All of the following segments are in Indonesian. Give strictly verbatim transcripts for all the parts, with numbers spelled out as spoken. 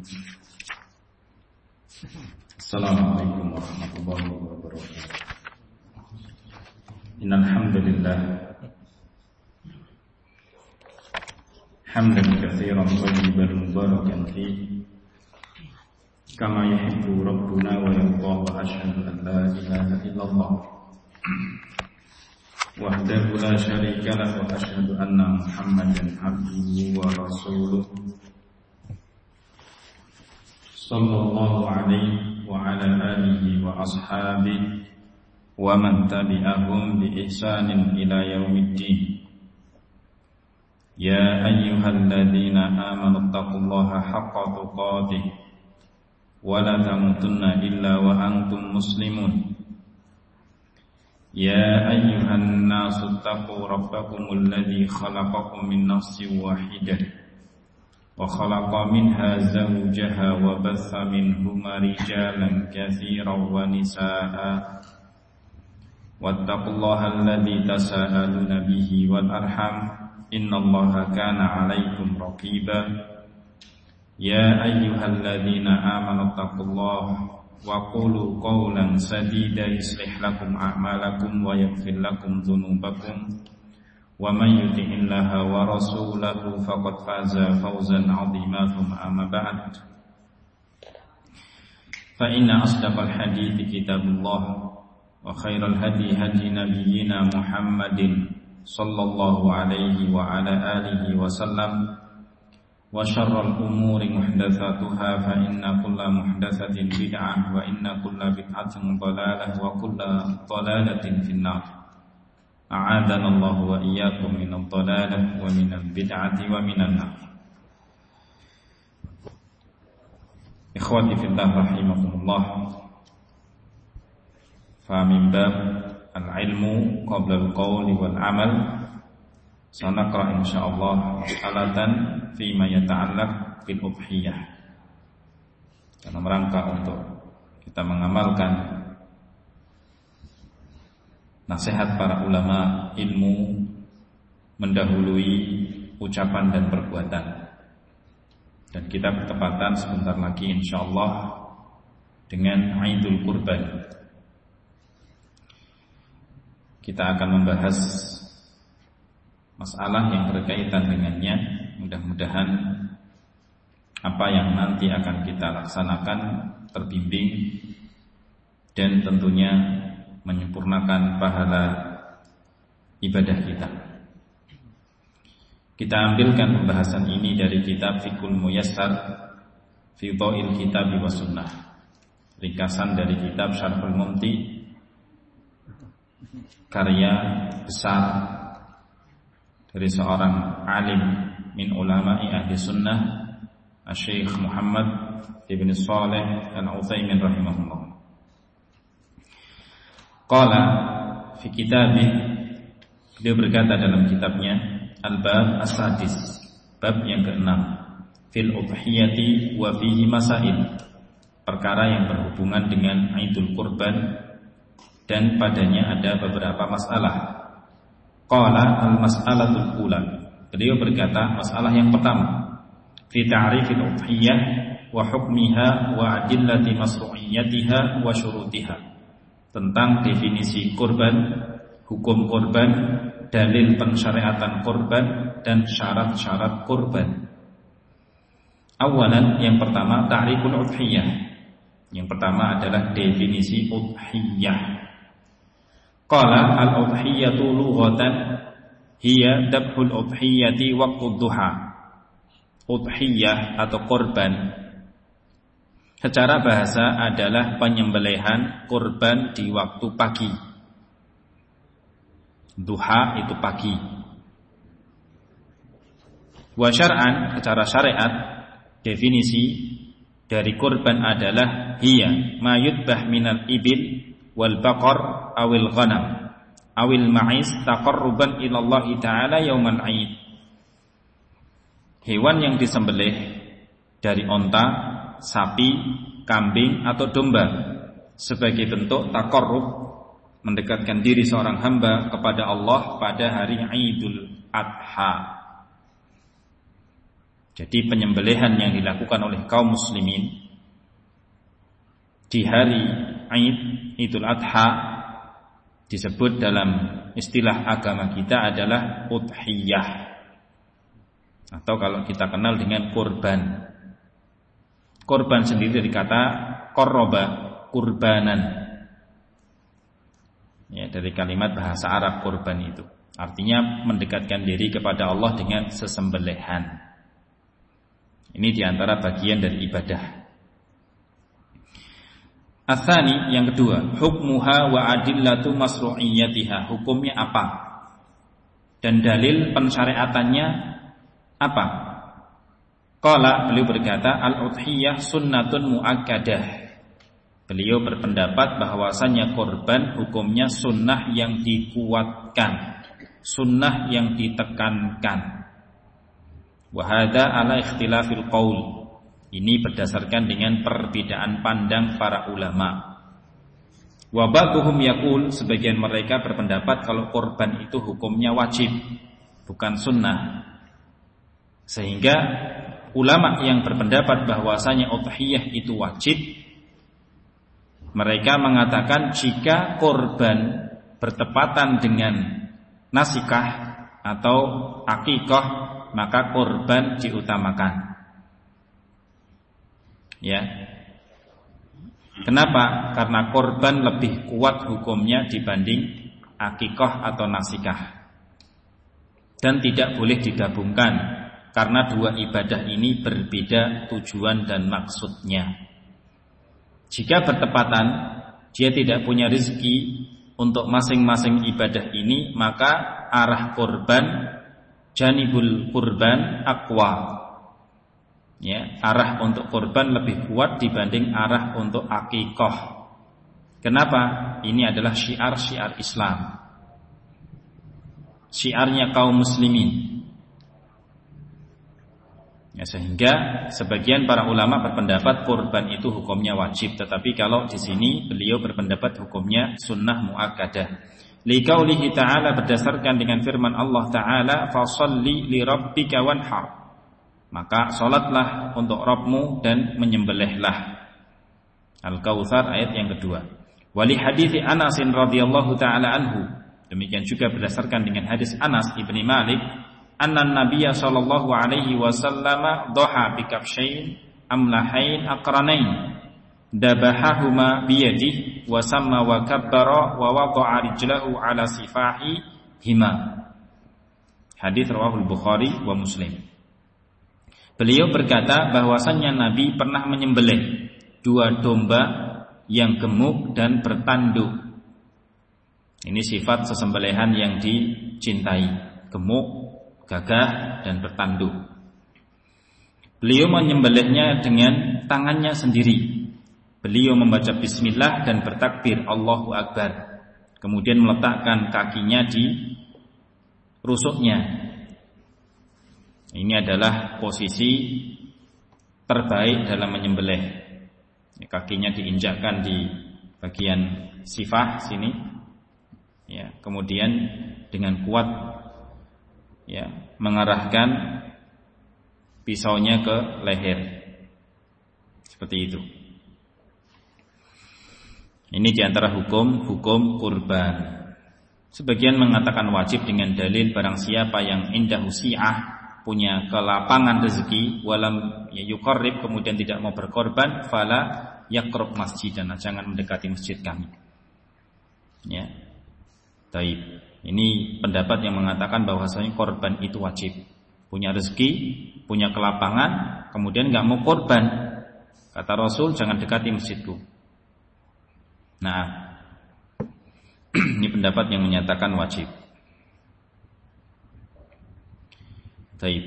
Assalamualaikum warahmatullahi wabarakatuh. Innal hamdalillah hamdan katsiran thayyiban mubarakan fihi kama yuhibbu rabbuna wa yarda, wa asyhadu an la ilaha illallah wahdahu la syarika lahu wa asyhadu anna Muhammadan abduhu wa rasuluh sallallahu alaihi wa ala alihi wa ashabihi wa man tabi'ahum bi ihsanin ila yaumiddin. Ya ayyuhalladzina amanu taqullaha haqqa tuqatih wa la tamutunna illa wa antum muslimun. Ya ayyuhan nasu taqu rabbakumul ladzi khalaqakum min nafsin wahidah wa khalaqa minha zawjaha wa batha minhuma rijalan katsiran wa nisaa'a wattaqullaha alladzi tasaaluna bihi wal arham innallaha kana 'alaikum raqiba. Ya ayyuhalladzina amanu taqullaha wa qulu qawlan sadida yuslih lakum a'malakum wa yaghfir lakum dhunubakum wa man yuti'illaha wa rasulahu faqad faza fawzan 'azima. Thumma amma ba'd, fa inna asdaqal hadithi kitabullah wa khairal hadi hadi nabiyyina Muhammadin sallallahu alaihi wa ala alihi wa sallam wa syarrul umuri muhdatsatuha fa inna kulla muhdatsatin bid'ah wa inna kulla bid'atin dhalalah wa kulla dhalalatin finnar. A'adana Allah wa iyyakum minadh dhalalah wa minal bid'ati wa minan nar. Ikhwati fillah rahimakumullah. Fa min bab al-ilmu qabla al-qawli wal amal, sanaqra insyaallah mas'alatan fi ma yata'allaq bil udhiyah. Dalam rangka untuk kita mengamalkan nasihat para ulama ilmu mendahului ucapan dan perbuatan. Dan kita bertepatan sebentar lagi insyaallah dengan Aidul Qurban. Kita akan membahas masalah yang berkaitan dengannya. Mudah-mudahan apa yang nanti akan kita laksanakan terbimbing dan tentunya menyempurnakan pahala ibadah kita. Kita ambilkan pembahasan ini dari kitab Fiqhul Muyassar fi Dha'il Kitab wa Sunnah, ringkasan dari kitab Syarhul Mumti, karya besar dari seorang alim min ulama'i ahli sunnah, Syekh Muhammad ibn Shalih al-Utsaimin rahimahullah. Qala fi kitabih, beliau berkata dalam kitabnya Al-Bab As-Sadis, bab yang keenam, fil udhiyati wa fihi masail, perkara yang berhubungan dengan Aidul Qurban dan padanya ada beberapa masalah. Qala al-mas'alatul ula, beliau berkata masalah yang pertama, fi ta'rifil udhiyah wa hukmiha wa adillati masru'iyyatiha wa syurutiha, tentang definisi kurban, hukum kurban, dalil pensyariatan kurban dan syarat-syarat kurban. Awalan, yang pertama, ta'riful udhiyah. Yang pertama adalah definisi udhiyah. Qala al-udhiyatu lughatan hiya dabhul udhiyati waqtud duha. Udhiyah atau kurban secara bahasa adalah penyembelihan kurban di waktu pagi. Duha itu pagi. Wa syar'an, secara syariat, definisi dari kurban adalah hiya ma yudbah minal ibil wal baqar awil ghanam awil ma'is taqarruban ila Allah Ta'ala yaumal 'aid. Hewan yang disembelih dari onta, sapi, kambing atau domba sebagai bentuk taqarrub, mendekatkan diri seorang hamba kepada Allah pada hari Idul Adha. Jadi penyembelihan yang dilakukan oleh kaum muslimin di hari Id, Idul Adha, disebut dalam istilah agama kita adalah udhiyah, atau kalau kita kenal dengan kurban. Kurban sendiri dari kata qarraba, kurbanan, ya, dari kalimat bahasa Arab kurban itu artinya mendekatkan diri kepada Allah dengan sesembelihan. Ini diantara bagian dari ibadah. Atsani, yang kedua, hukmuha wa adillatu masru'iyyatiha. Hukumnya apa? Dan dalil pensyariatannya apa? Qala, beliau berkata, al-udhiyah sunnatun muakkadah. Beliau berpendapat bahwasanya korban hukumnya sunnah yang dikuatkan, sunnah yang ditekankan. Wa hadza ala ikhtilafil qaul. Ini berdasarkan dengan perbedaan pandang para ulama. Wa ba'dhum yaqul, sebagian mereka berpendapat kalau korban itu hukumnya wajib, bukan sunnah. Sehingga ulama yang berpendapat bahwasanya udhiyah itu wajib, mereka mengatakan jika korban bertepatan dengan nasikah atau akikah, maka korban diutamakan. Ya. Kenapa? Karena korban lebih kuat hukumnya dibanding akikah atau nasikah. Dan tidak boleh digabungkan karena dua ibadah ini berbeda tujuan dan maksudnya. Jika bertepatan, dia tidak punya rezeki untuk masing-masing ibadah ini, maka arah korban, janibul kurban aqwa, ya, arah untuk korban lebih kuat dibanding arah untuk akikah. Kenapa? Ini adalah syiar-syiar Islam, syiarnya kaum muslimin. Ya, sehingga sebagian para ulama berpendapat korban itu hukumnya wajib, tetapi kalau di sini beliau berpendapat hukumnya sunnah muakkadah. Liqaulihi ta'ala, berdasarkan dengan firman Allah Ta'ala, fasalli li rabbika wanhar, maka salatlah untuk Rabbmu dan menyembelihlah. Al-Kautsar ayat yang kedua. Wali hadits Anas radhiyallahu ta'ala anhu, demikian juga berdasarkan dengan hadis Anas ibni Malik, anna nabiyya sallallahu alaihi wasallam dhaha bi kabshain amlahain aqranain dabahahuma biyadihi wa samma wa kabbara wa wada'a rijlahu ala sifahi hima. Hadis rawahul Bukhari wa Muslim. Beliau berkata bahwasannya Nabi pernah menyembelih dua domba yang gemuk dan bertanduk. Ini sifat sesembelihan yang dicintai, gemuk, gagah dan bertanduk. Beliau menyembelihnya dengan tangannya sendiri. Beliau membaca bismillah dan bertakbir Allahu Akbar, kemudian meletakkan kakinya di rusuknya. Ini adalah posisi terbaik dalam menyembelih. Kakinya diinjakkan di bagian sifah sini, ya, kemudian dengan kuat, ya, mengarahkan pisaunya ke leher, seperti itu. Ini diantara hukum-hukum kurban. Sebagian mengatakan wajib dengan dalil barang siapa yang indahu si'ah, punya kelapangan rezeki, walam yuqarrib, kemudian tidak mau berkorban, fala yaqrab masjidan, jangan mendekati masjid kami. Ya. Taib. Ini pendapat yang mengatakan bahwasanya korban itu wajib. Punya rezeki, punya kelapangan, kemudian enggak mau korban. Kata Rasul, jangan dekati masjidku. Nah, ini pendapat yang menyatakan wajib. Taib.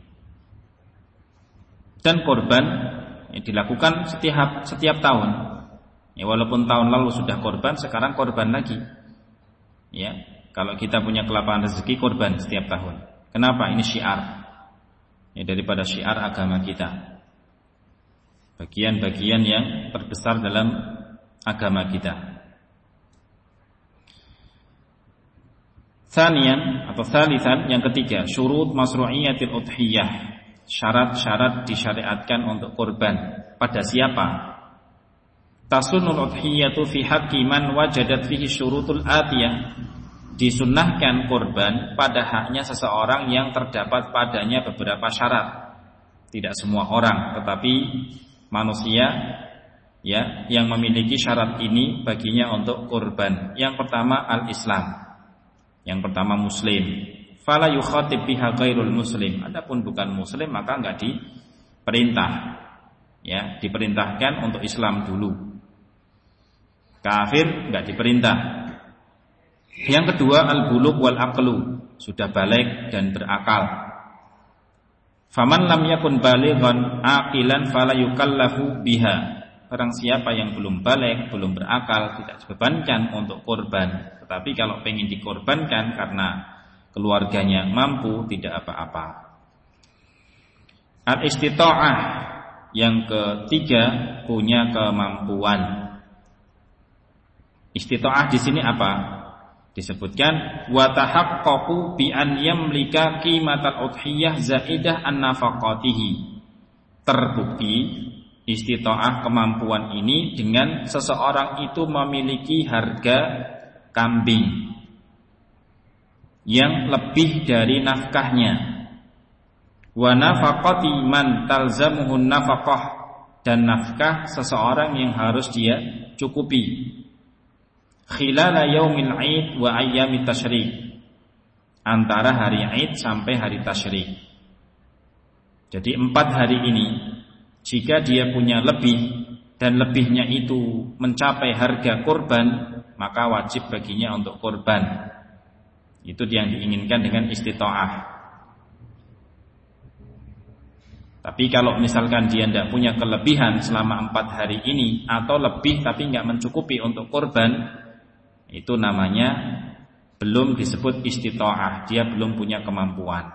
Dan korban ya, dilakukan setiap setiap tahun. Ya, walaupun tahun lalu sudah korban, sekarang korban lagi. Ya, kalau kita punya kelapangan rezeki, korban setiap tahun. Kenapa? Ini syiar. Ya, daripada syiar agama kita. Bagian-bagian yang terbesar dalam agama kita. Tsaniyan atau tsalitsan, yang ketiga, syurut masru'iyatil udhiyah. syarat-syarat disyariatkan untuk kurban. Pada siapa? Tasunul udhiyatu fi haqqi man wajadat fihi syurutul atiyah. Disunnahkan kurban pada haknya seseorang yang terdapat padanya beberapa syarat. Tidak semua orang, tetapi manusia ya yang memiliki syarat ini baginya untuk kurban. Yang pertama al-Islam. Yang pertama muslim. Fala yukhatib biha ghairul muslim. Adapun bukan muslim maka enggak diperintah. Ya, diperintahkan untuk Islam dulu. Kafir enggak diperintah. Yang kedua al-bulugh wal aqlu, sudah balik dan berakal. Faman lam yakun balighan aqilan fala yukallafu biha. Barang siapa yang belum balik, belum berakal, tidak dibebankan untuk kurban. Tetapi kalau pengen dikorbankan karena keluarganya mampu, tidak apa-apa. Al-istita'ah, yang ketiga punya kemampuan. Istita'ah di sini apa? Disebutkan wa tahaqqaqu bi an yamlika qimatal udhiyah zaidah an nafaqatihi. Terbukti istita'ah kemampuan ini dengan seseorang itu memiliki harga kambing yang lebih dari nafkahnya. Wa nafaqati man talzamuhun nafaqah, dan nafkah seseorang yang harus dia cukupi. Khilala yaumil 'id wa ayyamit tasyrik, antara hari 'id sampai hari tasyrik. Jadi empat hari ini jika dia punya lebih dan lebihnya itu mencapai harga kurban, maka wajib baginya untuk kurban. Itu yang diinginkan dengan istita'ah. Tapi kalau misalkan dia tidak punya kelebihan selama empat hari ini, atau lebih tapi tidak mencukupi untuk kurban, itu namanya belum disebut istita'ah. Dia belum punya kemampuan.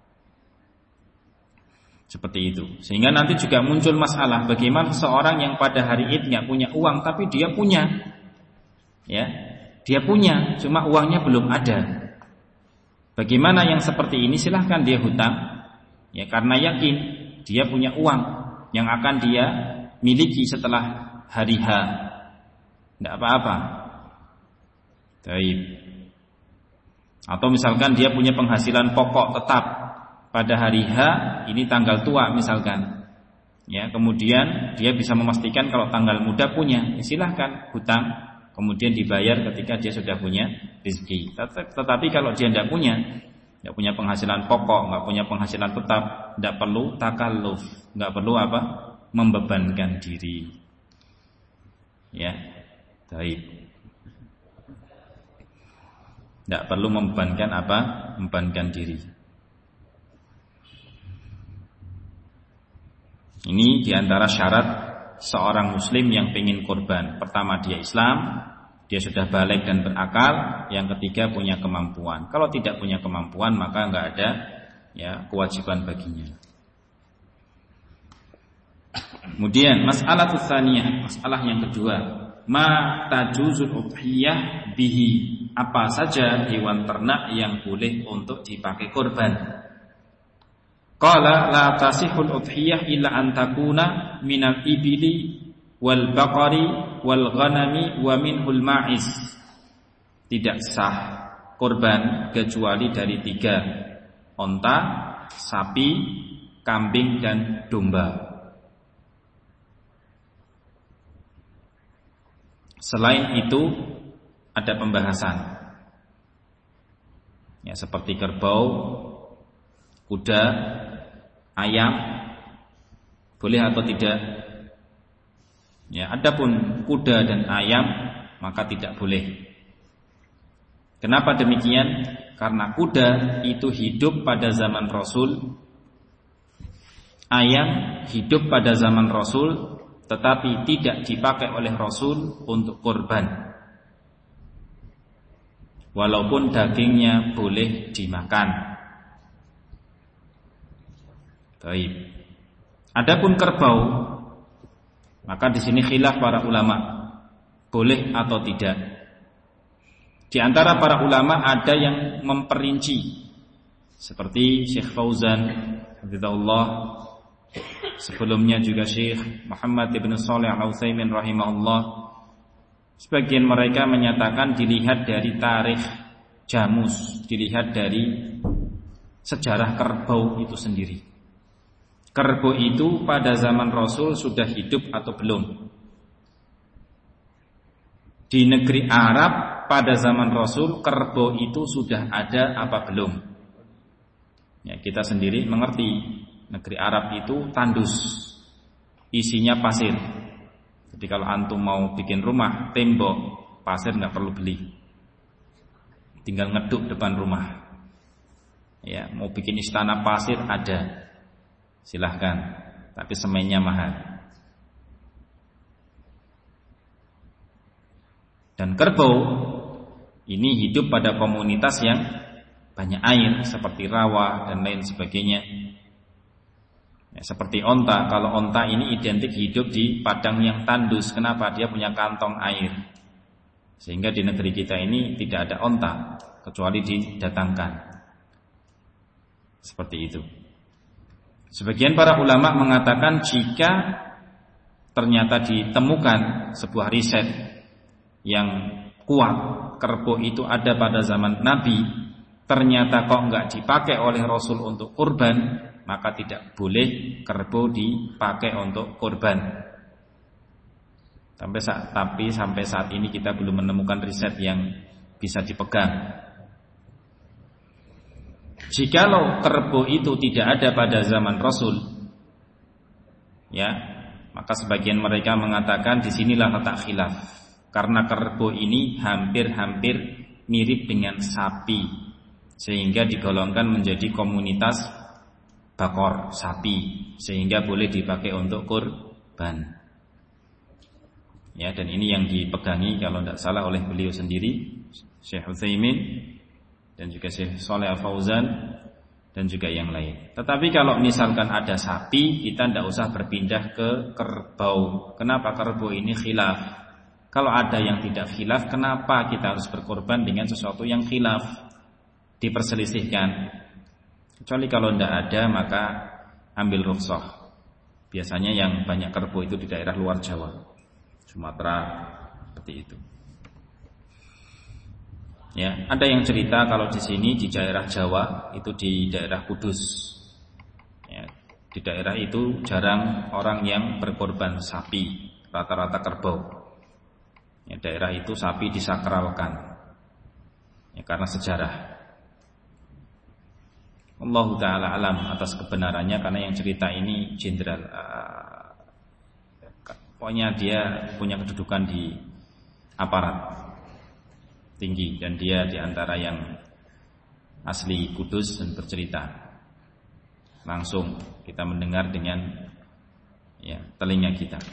Seperti itu. Sehingga nanti juga muncul masalah, bagaimana seorang yang pada hari Id tidak punya uang, tapi dia punya, ya, dia punya, cuma uangnya belum ada. Bagaimana yang seperti ini? Silahkan dia hutang, ya, karena yakin dia punya uang yang akan dia miliki setelah hari H. Tidak apa-apa. Baik. Atau misalkan dia punya penghasilan pokok tetap pada hari H, ini tanggal tua misalkan. Ya, kemudian dia bisa memastikan kalau tanggal muda punya, ya silahkan hutang, kemudian dibayar ketika dia sudah punya rezeki. Tetapi kalau dia tidak punya, tidak punya penghasilan pokok, nggak punya penghasilan tetap, tidak perlu takalluf, nggak perlu apa, membebankan diri. Ya, baik. Tidak perlu membebankan apa, membebankan diri. Ini diantara syarat seorang muslim yang ingin kurban. Pertama, dia Islam, dia sudah balik dan berakal. Yang ketiga, punya kemampuan. Kalau tidak punya kemampuan, maka enggak ada ya kewajiban baginya. Kemudian masalah tsaniyah, masalah yang kedua, ma tajuzul udhiyah bihi, apa saja hewan ternak yang boleh untuk dipakai kurban. Qala la tasihul udhiyah illa an takuna minal ibili wal baqari wal ghanami wa minhul ma'iz. Tidak sah kurban kecuali dari tiga: onta, sapi, kambing dan domba. Selain itu ada pembahasan, ya, seperti kerbau, kuda, ayam, boleh atau tidak? Ya, adapun kuda dan ayam maka tidak boleh. Kenapa demikian? Karena kuda itu hidup pada zaman Rasul, ayam hidup pada zaman Rasul, tetapi tidak dipakai oleh Rasul untuk kurban. Walaupun dagingnya boleh dimakan. Baik. Adapun kerbau, maka di sini khilaf para ulama, boleh atau tidak. Di antara para ulama ada yang memperinci, seperti Syekh Fauzan hafizahullah, sebelumnya juga Syekh Muhammad ibn Shalih Al-Utsaimin rahimahullah, sebagian mereka menyatakan dilihat dari tarikh jamus, dilihat dari sejarah kerbau itu sendiri. Kerbau itu pada zaman Rasul sudah hidup atau belum? Di negeri Arab pada zaman Rasul kerbau itu sudah ada apa belum? Ya, kita sendiri mengerti negeri Arab itu tandus, isinya pasir. Jadi kalau antum mau bikin rumah, tembok pasir nggak perlu beli, tinggal ngeduk depan rumah. Ya, mau bikin istana pasir ada, silahkan, tapi semennya mahal. Dan kerbau ini hidup pada komunitas yang banyak air, seperti rawa dan lain sebagainya. Ya, seperti onta, kalau onta ini identik hidup di padang yang tandus. Kenapa? Dia punya kantong air. Sehingga di negeri kita ini tidak ada onta, kecuali didatangkan. Seperti itu. Sebagian para ulama mengatakan jika ternyata ditemukan sebuah riset yang kuat, kerbau itu ada pada zaman Nabi, ternyata kok enggak dipakai oleh Rasul untuk kurban, maka tidak boleh kerbau dipakai untuk kurban. Sampai saat, tapi sampai saat ini kita belum menemukan riset yang bisa dipegang. Jikalau kerbau itu tidak ada pada zaman Rasul, ya, maka sebagian mereka mengatakan disinilah letak khilaf, karena kerbau ini hampir-hampir mirip dengan sapi, sehingga digolongkan menjadi komunitas bakor sapi, sehingga boleh dipakai untuk kurban. Ya, dan ini yang dipegangi kalau tidak salah oleh beliau sendiri, Syekh Utsaimin, dan juga Syekh Shalih Al-Fauzan, dan juga yang lain. Tetapi kalau misalkan ada sapi, kita tidak usah berpindah ke kerbau. Kenapa kerbau ini khilaf? Kalau ada yang tidak khilaf, kenapa kita harus berkorban dengan sesuatu yang khilaf? Diperselisihkan. Kecuali kalau tidak ada, maka ambil rukhsah. Biasanya yang banyak kerbau itu di daerah luar Jawa, Sumatera, seperti itu. Ya, ada yang cerita kalau di sini di daerah Jawa itu di daerah Kudus. Ya, di daerah itu jarang orang yang berkorban sapi, rata-rata kerbau. Ya, daerah itu sapi disakralkan. Ya, karena sejarah. Allah Ta'ala alam atas kebenarannya, karena yang cerita ini jenderal, uh, pokoknya dia punya kedudukan di aparat tinggi, dan dia diantara yang asli Kudus dan bercerita langsung, kita mendengar dengan ya, telinga kita.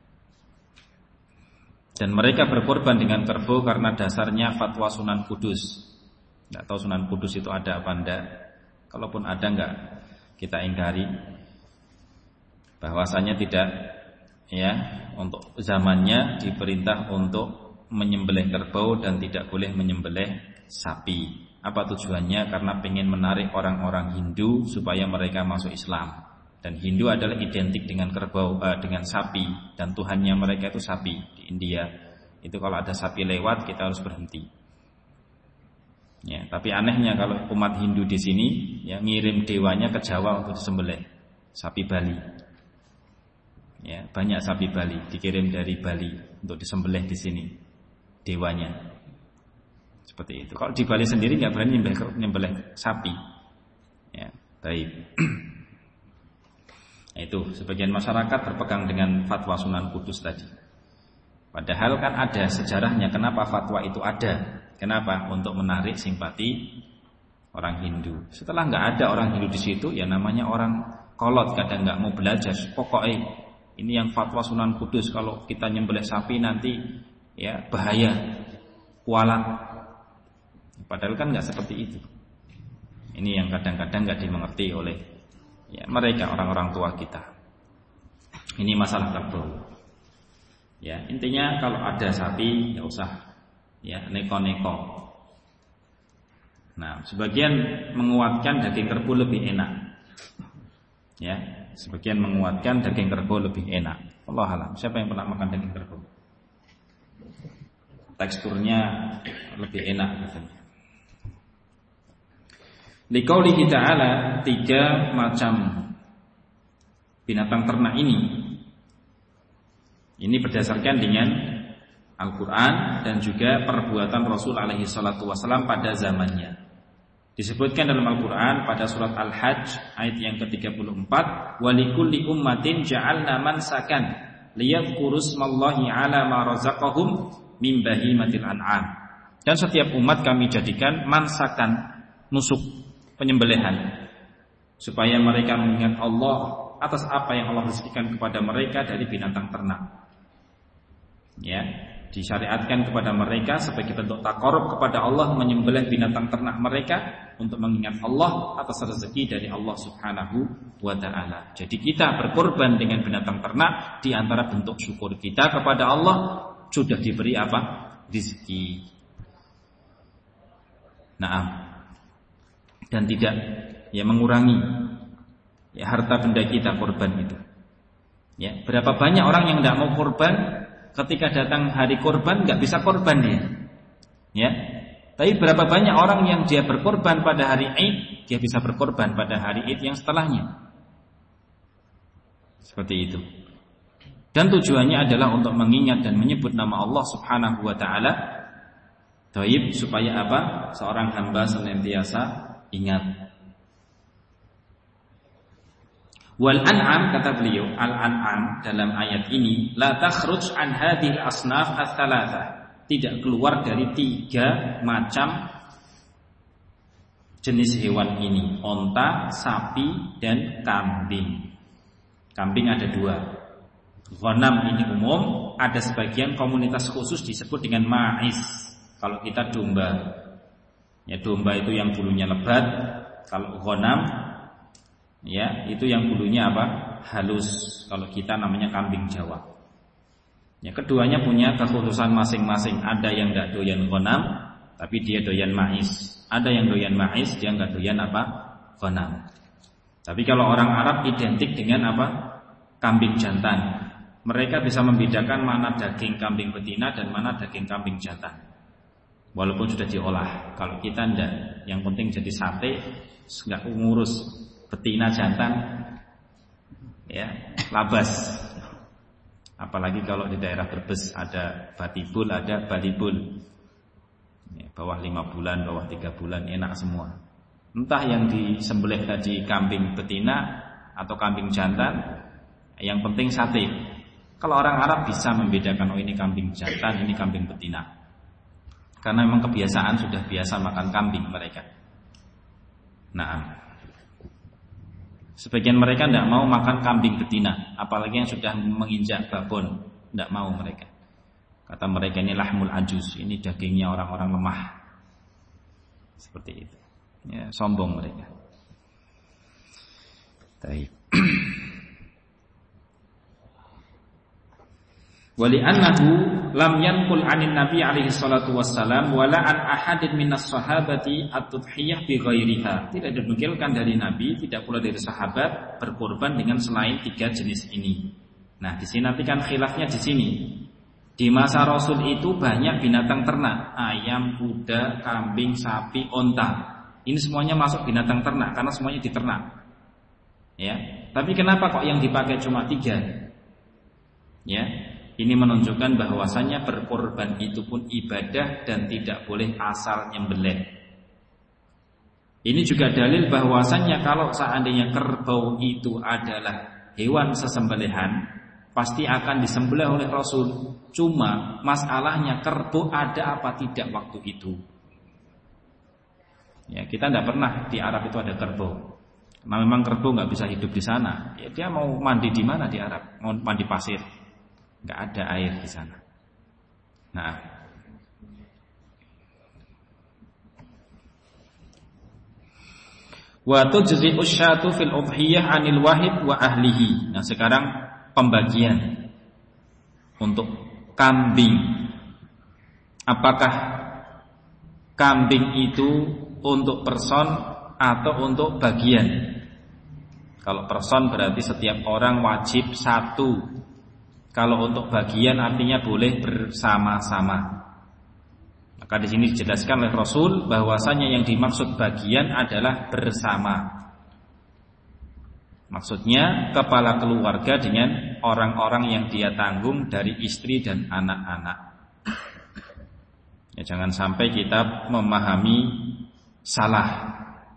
Dan mereka berkorban dengan kerbau karena dasarnya fatwa Sunan Kudus. Tidak tahu Sunan Kudus itu ada apa enggak. Kalaupun ada, enggak kita ingkari, bahwasanya tidak, ya, untuk zamannya diperintah untuk menyembelih kerbau dan tidak boleh menyembelih sapi. Apa tujuannya? Karena ingin menarik orang-orang Hindu supaya mereka masuk Islam. Dan Hindu adalah identik dengan kerbau, eh, dengan sapi, dan Tuhannya mereka itu sapi. Di India itu kalau ada sapi lewat kita harus berhenti. Ya, tapi anehnya kalau umat Hindu di sini ya ngirim dewanya ke Jawa untuk disembelih, sapi Bali. Ya, banyak sapi Bali dikirim dari Bali untuk disembelih di sini dewanya. Seperti itu. Kalau di Bali sendiri nggak berani nyembelih, nyembelih sapi. Ya, baik. Nah, itu sebagian masyarakat berpegang dengan fatwa Sunan Kudus tadi. Padahal kan ada sejarahnya kenapa fatwa itu ada. Kenapa? Untuk menarik simpati orang Hindu. Setelah nggak ada orang Hindu di situ, ya namanya orang kolot, kadang nggak mau belajar. Pokoknya ini yang fatwa Sunan Kudus, kalau kita nyembelih sapi nanti ya bahaya, kualat. Padahal kan nggak seperti itu. Ini yang kadang-kadang nggak dimengerti oleh ya mereka, orang-orang tua kita. Ini masalah kerbau. Ya, intinya kalau ada sapi nggak usah ya neko-neko. Nah, sebagian menguatkan daging kerbau lebih enak. Ya, sebagian menguatkan daging kerbau lebih enak. Allah alam. Siapa yang pernah makan daging kerbau? Teksturnya lebih enak katanya. Liqaulihi ta'ala, tiga macam binatang ternak ini. Ini berdasarkan dengan Al-Quran dan juga perbuatan Rasul alaihi salatu wasallam pada zamannya. Disebutkan dalam Al-Quran pada surat Al-Hajj ayat yang ke tiga puluh empat, walikulli ummatin ja'alna mansakan liyadhkuru smallahi ala ma razaqahum min bahimatil an'am. Dan setiap umat kami jadikan mansakan, nusuk, penyembelihan, supaya mereka mengingat Allah atas apa yang Allah rezekikan kepada mereka dari binatang ternak. Ya, disyariatkan kepada mereka sebagai bentuk taqarrub kepada Allah, menyembelih binatang ternak mereka untuk mengingat Allah atas rezeki dari Allah Subhanahu wa taala. Jadi kita berkorban dengan binatang ternak di antara bentuk syukur kita kepada Allah sudah diberi apa? Rezeki. Naam. Dan tidak ya mengurangi ya harta benda kita korban itu. Ya, berapa banyak orang yang tidak mau korban, ketika datang hari korban nggak bisa korban dia. Ya. Tapi berapa banyak orang yang dia berkorban pada hari Id, dia bisa berkorban pada hari Id yang setelahnya. Seperti itu. Dan tujuannya adalah untuk mengingat dan menyebut nama Allah Subhanahu wa taala. Taib, supaya apa? Seorang hamba senantiasa ingat. Wal an'am, kata beliau, al an'am dalam ayat ini la takhruj an hadhil asnaf ats-tsalatsa, tidak keluar dari tiga macam jenis hewan ini, onta, sapi, dan kambing. Kambing ada dua. Ghanam ini umum, ada sebagian komunitas khusus disebut dengan ma'is. Kalau kita domba, ya domba itu yang bulunya lebat. Kalau ghanam, ya itu yang bulunya apa? Halus. Kalau kita namanya kambing Jawa. Ya, keduanya punya kekhususan masing-masing. Ada yang tidak doyan ghanam, tapi dia doyan ma'is. Ada yang doyan ma'is, dia nggak doyan apa? Ghanam. Tapi kalau orang Arab identik dengan apa? Kambing jantan. Mereka bisa membedakan mana daging kambing betina dan mana daging kambing jantan. Walaupun sudah diolah. Kalau kita enggak, yang penting jadi sate, enggak ngurus betina jantan, ya labas. Apalagi kalau di daerah Brebes ada batibul, ada balibul, ya, bawah lima bulan, bawah tiga bulan, enak semua. Entah yang disembelih tadi kambing betina atau kambing jantan, yang penting sate. Kalau orang Arab bisa membedakan, oh ini kambing jantan, ini kambing betina. Karena memang kebiasaan sudah biasa makan kambing mereka. Nah, sebagian mereka tidak mau makan kambing betina, apalagi yang sudah menginjak babon, tidak mau mereka. Kata mereka ini lahmul ajuz, ini dagingnya orang-orang lemah. Seperti itu. Ya, sombong mereka. Baik. Wali annahu lam yanqul 'anin nabi alaihi salatu wassalam wala an ahadin minas sahabati at-tudhiyah bi ghairiha. Tidak dinukilkan dari nabi, tidak pula dari sahabat berkorban dengan selain tiga jenis ini. Nah, di sini nanti kan khilafnya di sini. Di masa Rasul itu banyak binatang ternak, ayam, kuda, kambing, sapi, onta. Ini semuanya masuk binatang ternak karena semuanya diternak. Ya. Tapi kenapa kok yang dipakai cuma tiga? Ya. Ini menunjukkan bahwasannya berkorban itu pun ibadah dan tidak boleh asal nyembelih. Ini juga dalil bahwasannya kalau seandainya kerbau itu adalah hewan sesembelihan, pasti akan disembelih oleh Rasul. Cuma masalahnya kerbau ada apa tidak waktu itu. Ya, kita tidak pernah di Arab itu ada kerbau. Nah, memang kerbau nggak bisa hidup di sana. Ya, dia mau mandi di mana di Arab? Mau mandi pasir. Enggak ada air di sana. Nah, wa tujzi'u syatu fil udhiyah 'anil wahid wa ahlihi. Nah, sekarang pembagian untuk kambing. Apakah kambing itu untuk person atau untuk bagian? Kalau person berarti setiap orang wajib satu. Kalau untuk bagian artinya boleh bersama-sama. Maka di sini dijelaskan oleh Rasul bahwasanya yang dimaksud bagian adalah bersama. Maksudnya kepala keluarga dengan orang-orang yang dia tanggung dari istri dan anak-anak. Ya, jangan sampai kita memahami salah,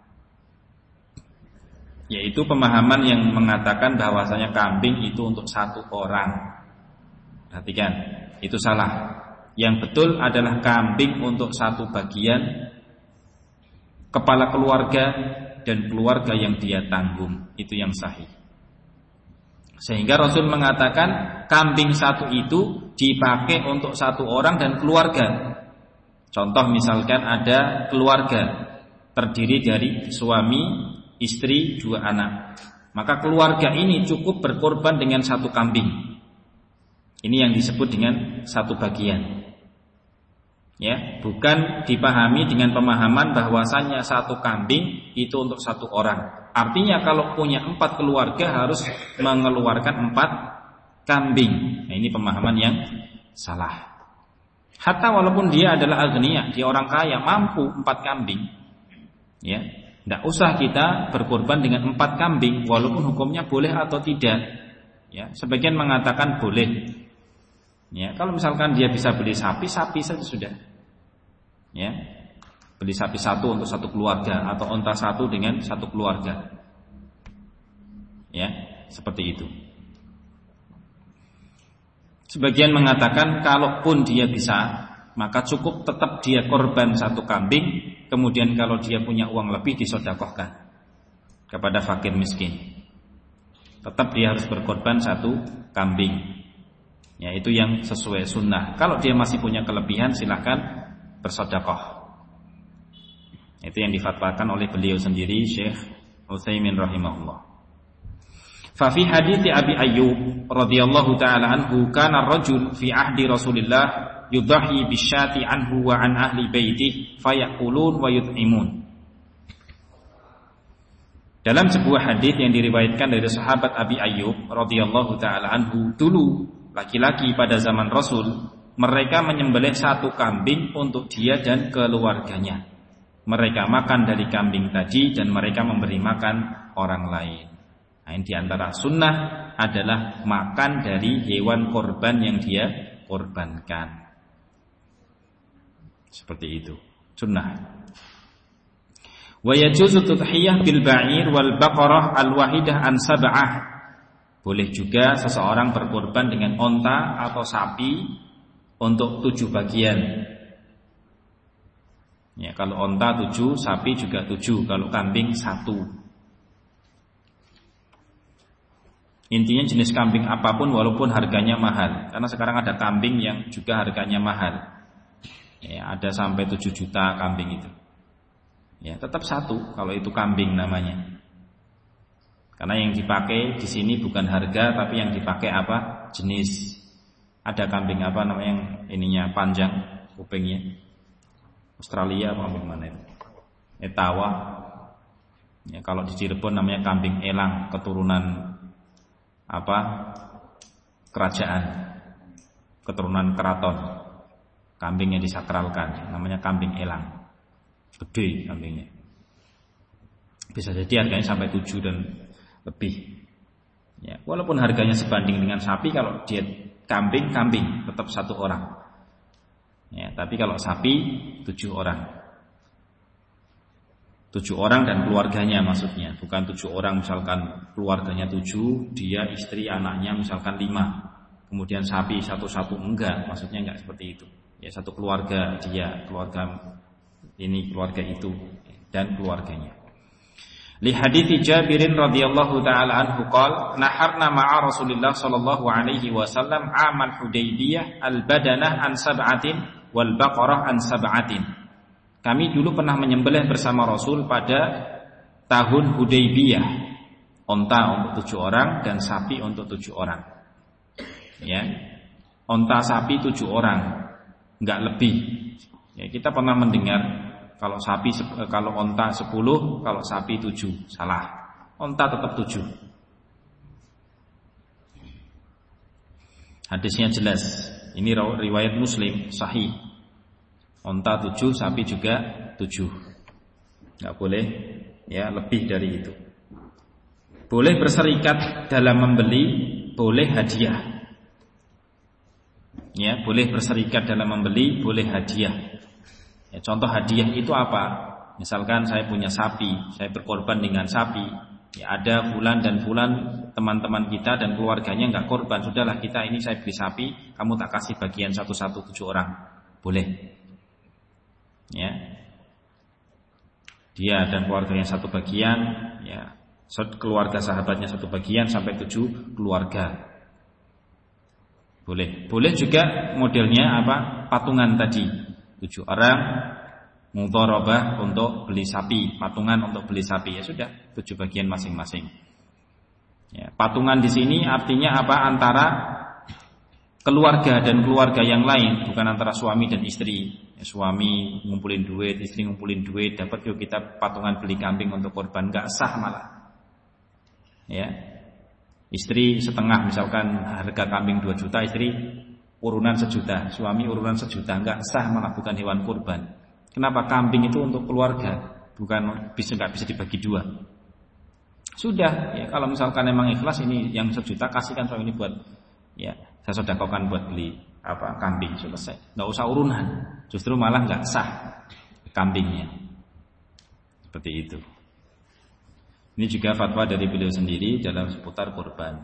yaitu pemahaman yang mengatakan bahwasanya kambing itu untuk satu orang. Perhatikan, itu salah. Yang betul adalah kambing untuk satu bagian, kepala keluarga dan keluarga yang dia tanggung. Itu yang sahih. Sehingga Rasul mengatakan kambing satu itu dipakai untuk satu orang dan keluarga. Contoh misalkan ada keluarga terdiri dari suami, istri, dua anak. Maka keluarga ini cukup berkorban dengan satu kambing. Ini yang disebut dengan satu bagian. Ya, bukan dipahami dengan pemahaman bahwasanya satu kambing itu untuk satu orang. Artinya kalau punya empat keluarga harus mengeluarkan empat kambing. Nah, ini pemahaman yang salah. Hatta walaupun dia adalah agniya, dia orang kaya, mampu empat kambing, ya, tidak usah kita berkorban dengan empat kambing, walaupun hukumnya boleh atau tidak. Ya, sebagian mengatakan boleh. Ya, kalau misalkan dia bisa beli sapi, sapi saja sudah. Ya, beli sapi satu untuk satu keluarga atau unta satu dengan satu keluarga. Ya, seperti itu. Sebagian mengatakan kalaupun dia bisa, maka cukup tetap dia korban satu kambing, kemudian kalau dia punya uang lebih disedekahkan kepada fakir miskin. Tetap dia harus berkorban satu kambing. Ya, itu yang sesuai sunnah. Kalau dia masih punya kelebihan, silahkan bersedekah. Itu yang difatwakan oleh beliau sendiri, Syekh Utsaimin rahimahullah. Fa fi hadits Abi Ayyub radhiyallahu taala anhu kana ar-rajul fi ahdi Rasulillah yudhahi bisyati anhu wa an ahli baitihi fayaqulun wa yut'imun. Dalam sebuah hadis yang diriwayatkan dari sahabat Abi Ayyub radhiyallahu taala anhu, dulu laki-laki pada zaman Rasul mereka menyembelih satu kambing untuk dia dan keluarganya. Mereka makan dari kambing tadi dan mereka memberi makan orang lain. Nah, ini diantara sunnah adalah makan dari hewan korban yang dia korbankan. Seperti itu, sunnah. Wa yajuzu tudhiyah bil ba'ir wal baqarah al wahidah an sab'ah. Boleh juga seseorang berkorban dengan onta atau sapi untuk tujuh bagian. Ya, kalau onta tujuh, sapi juga tujuh, kalau kambing satu. Intinya jenis kambing apapun walaupun harganya mahal. Karena sekarang ada kambing yang juga harganya mahal. Ya, ada sampai tujuh juta kambing itu. Ya, tetap satu kalau itu kambing namanya. Karena yang dipakai di sini bukan harga, tapi yang dipakai apa? Jenis. Ada kambing apa namanya yang ininya panjang kupingnya? Australia apa kambing mana itu? Etawa. Ya, kalau di Cirebon namanya kambing elang, keturunan apa? Kerajaan, keturunan keraton. Kambing yang disakralkan, namanya kambing elang. Gede kambingnya. Bisa jadi harganya sampai tujuh dan lebih. Ya, walaupun harganya sebanding dengan sapi, kalau dia kambing, kambing tetap satu orang. Ya, tapi kalau sapi tujuh orang. Tujuh orang dan keluarganya maksudnya, bukan tujuh orang misalkan keluarganya tujuh, dia istri anaknya misalkan lima, kemudian sapi satu-satu, enggak, maksudnya enggak seperti itu. Ya, satu keluarga dia, keluarga ini, keluarga itu dan keluarganya. Li hadithi Jabirin radhiyallahu taala anhu qala naharna ma'a Rasulillah sallallahu alaihi wasallam amal Hudaybiyah al-badanah an sab'atin wal baqarah an sab'atin. Kami dulu pernah menyembelih bersama Rasul pada tahun Hudaybiyah, onta untuk tujuh orang dan sapi untuk tujuh orang. Ya, onta sapi tujuh orang, enggak lebih. Ya, kita pernah mendengar kalau sapi kalau onta sepuluh, kalau sapi tujuh, salah. onta tetap tujuh. Hadisnya jelas. Ini riwayat Muslim sahih. Onta tujuh, sapi juga tujuh. Enggak boleh ya lebih dari itu. Boleh berserikat dalam membeli, boleh hadiah. Ya, boleh berserikat dalam membeli, boleh hadiah. Ya, contoh hadiah itu apa? Misalkan saya punya sapi, saya berkorban dengan sapi. Ya, ada fulan dan fulan teman-teman kita dan keluarganya enggak korban. Sudahlah, kita ini saya beli sapi, kamu tak kasih bagian satu-satu tujuh orang. Boleh. Ya. Dia dan keluarganya satu bagian, ya. Keluarga sahabatnya satu bagian sampai tujuh keluarga. Boleh. Boleh juga modelnya apa? Patungan tadi. Tujuh orang mudharabah untuk beli sapi, patungan untuk beli sapi, ya sudah, tujuh bagian masing-masing. Ya, patungan di sini artinya apa? Antara keluarga dan keluarga yang lain, bukan antara suami dan istri. Ya, suami ngumpulin duit, istri ngumpulin duit, dapat yuk kita patungan beli kambing untuk korban, enggak sah malah. Ya. Istri setengah, misalkan harga kambing dua juta, istri urunan sejuta, suami urunan sejuta, enggak sah malah, bukan hewan kurban. Kenapa? Kambing itu untuk keluarga, bukan bisa nggak bisa dibagi dua. Sudah, ya kalau misalkan emang ikhlas, ini yang sejuta kasihkan soal ini buat, ya saya sedekahkan buat beli apa kambing, selesai. Nggak usah urunan, justru malah nggak sah kambingnya. Seperti itu. Ini juga fatwa dari beliau sendiri dalam seputar kurban.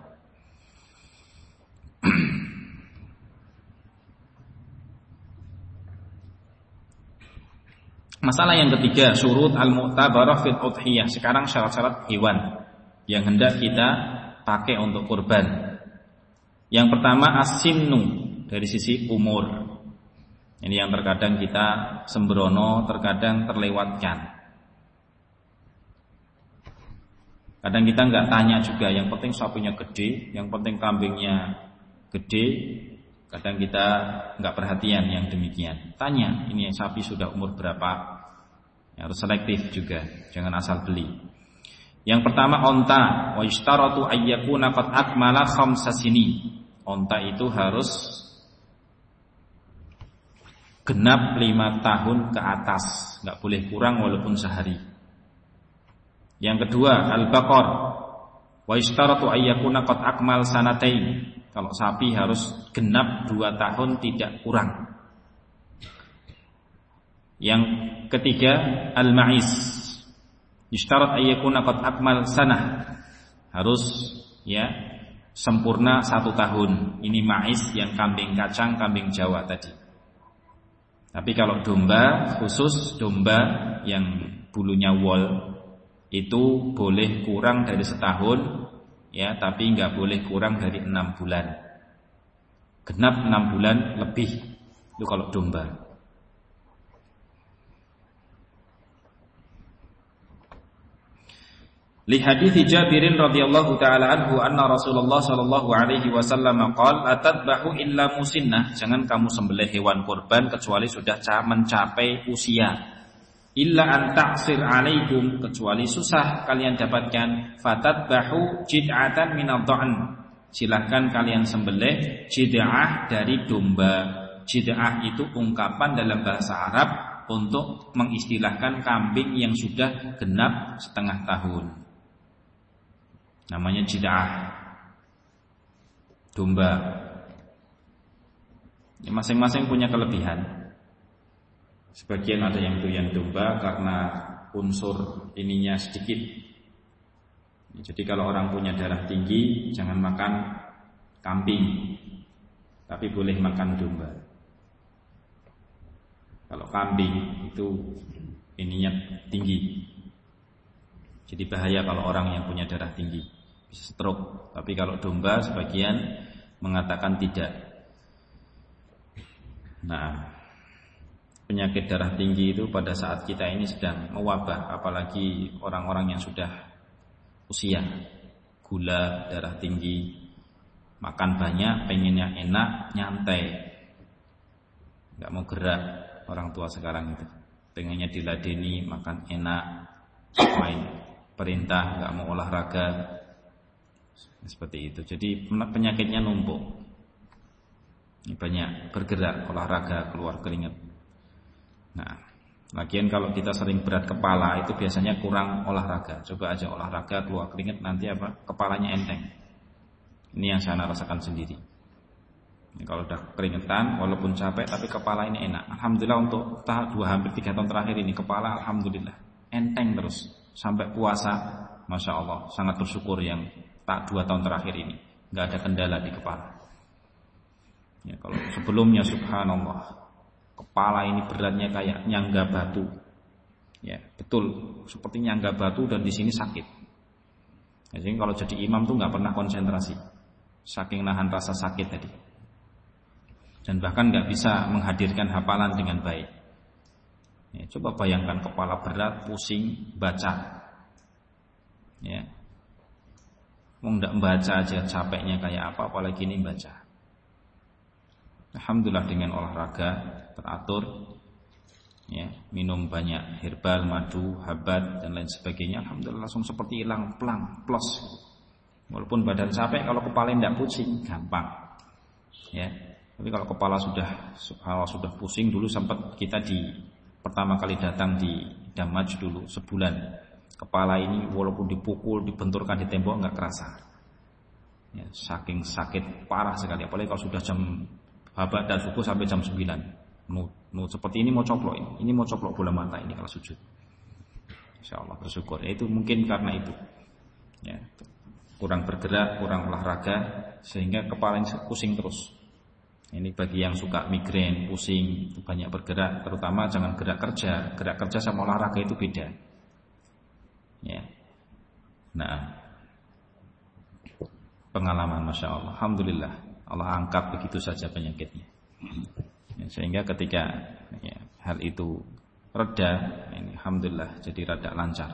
Masalah yang ketiga, syurut al-mu'tabarah fil udhiyah. Sekarang syarat-syarat hewan yang hendak kita pakai untuk kurban. Yang pertama as-sinnu, dari sisi umur. Ini yang terkadang kita sembrono, terkadang terlewatkan. Kadang kita enggak tanya juga, yang penting sapinya gede, yang penting kambingnya gede. Kadang kita enggak perhatian yang demikian. Tanya, ini sapi sudah umur berapa? Ya, harus selektif juga, jangan asal beli. Yang pertama onta, wa yashtaratu ayyakuna qad akmala khamsa sinin. Onta itu harus genap lima tahun ke atas, enggak boleh kurang walaupun sehari. Yang kedua al-baqar, wa yashtaratu ayyakuna qad akmal sanatain. Kalau sapi harus genap dua tahun tidak kurang. Yang ketiga al-ma'iz, yushtarat ayyakuna qad akmal sanah, harus ya sempurna satu tahun. Ini ma'iz yang kambing kacang, kambing Jawa tadi. Tapi kalau domba, khusus domba yang bulunya wol, itu boleh kurang dari setahun, ya, tapi nggak boleh kurang dari enam bulan. Genap enam bulan lebih itu kalau domba. Li hadiits Jabirin radhiyallahu taala anhu anna Rasulullah sallallahu alaihi wasallam qala atadbahu illa musinnah, jangan kamu sembelih hewan kurban kecuali sudah mencapai usia. Illa an ta'sir alaikum, kecuali susah kalian dapatkan, fatadbahu jid'atan minadh-dha'n, silahkan kalian sembelih jid'ah dari domba. Jid'ah itu ungkapan dalam bahasa Arab untuk mengistilahkan kambing yang sudah genap setengah tahun. Namanya jid'ah, domba. Ya, masing-masing punya kelebihan. Sebagian ada yang doyan domba karena unsur ininya sedikit. Jadi kalau orang punya darah tinggi, jangan makan kambing, tapi boleh makan domba. Kalau kambing itu ininya tinggi, jadi bahaya kalau orang yang punya darah tinggi, bisa stroke. Tapi kalau domba sebagian mengatakan tidak. Nah, penyakit darah tinggi itu pada saat kita ini sedang mewabah, apalagi orang-orang yang sudah usia, gula, darah tinggi, makan banyak, pengennya enak, nyantai, nggak mau gerak. Orang tua sekarang itu pengennya diladeni, makan enak, main. perintah, nggak mau olahraga, seperti itu. Jadi penyakitnya numpuk, banyak bergerak, olahraga, keluar keringat. Nah, lagian kalau kita sering berat kepala itu biasanya kurang olahraga. Coba aja olahraga, keluar keringat, nanti apa? Kepalanya enteng. Ini yang saya rasakan sendiri. Ini kalau udah keringetan, walaupun capek, tapi kepala ini enak. Alhamdulillah untuk tahap dua hampir tiga tahun terakhir ini kepala alhamdulillah enteng terus sampai puasa, masya Allah, sangat bersyukur yang tak dua tahun terakhir ini nggak ada kendala di kepala. Ya, kalau sebelumnya subhanallah kepala ini beratnya kayak nyangga batu, ya betul seperti nyangga batu dan di sini sakit. Jadi kalau jadi imam tuh nggak pernah konsentrasi, saking nahan rasa sakit tadi. Dan bahkan nggak bisa menghadirkan hafalan dengan baik. Ya, coba bayangkan kepala berat, pusing, baca. Ya, mau nggak baca aja capeknya kayak apa, apalagi ini baca. Alhamdulillah dengan olahraga teratur, ya, minum banyak herbal, madu, habat dan lain sebagainya. Alhamdulillah langsung seperti hilang, plang, plos. Walaupun badan capek, kalau kepala tidak pusing, gampang. Ya. Tapi kalau kepala sudah subhanallah sudah pusing, dulu sempat kita di pertama kali datang di Damaj dulu sebulan, kepala ini walaupun dipukul, dibenturkan di tembok nggak kerasa. Ya, saking sakit parah sekali. Apalagi kalau sudah jam habat dan subuh sampai jam sembilan. Nu, nu seperti ini mau coplok ini, ini mau coplok bola mata ini kalau sujud. Insyaallah bersyukur. Ya, itu mungkin karena itu. Ya, kurang bergerak, kurang olahraga sehingga kepala ini pusing terus. Ini bagi yang suka migrain, pusing, banyak bergerak, terutama jangan gerak kerja. Gerak kerja sama olahraga itu beda. Ya. Nah, pengalaman masya Allah, alhamdulillah, Allah angkat begitu saja penyakitnya. Ya, sehingga ketika ya, hal itu reda, ini alhamdulillah jadi rada lancar.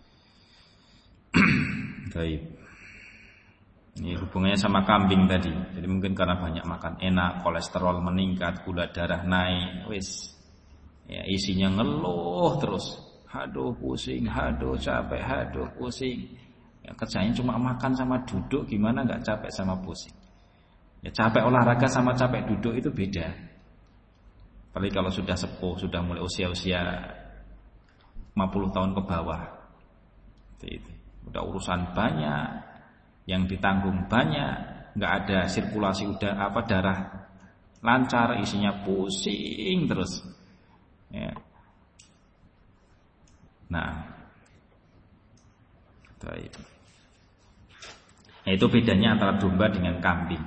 Baik. Ini hubungannya sama kambing tadi. Jadi mungkin karena banyak makan enak, kolesterol meningkat, gula darah naik, wis. Ya, isinya ngeluh terus. Haduh pusing, haduh capek, haduh pusing. Ya, kerjanya cuma makan sama duduk, gimana nggak capek sama pusing. Ya, capek olahraga sama capek duduk itu beda. Apalagi kalau sudah sepuh, sudah mulai usia-usia lima puluh tahun ke bawah. Itu. Udah urusan banyak, yang ditanggung banyak, nggak ada sirkulasi udara apa darah lancar, isinya pusing terus. Ya. Nah, baik. Nah, itu bedanya antara domba dengan kambing.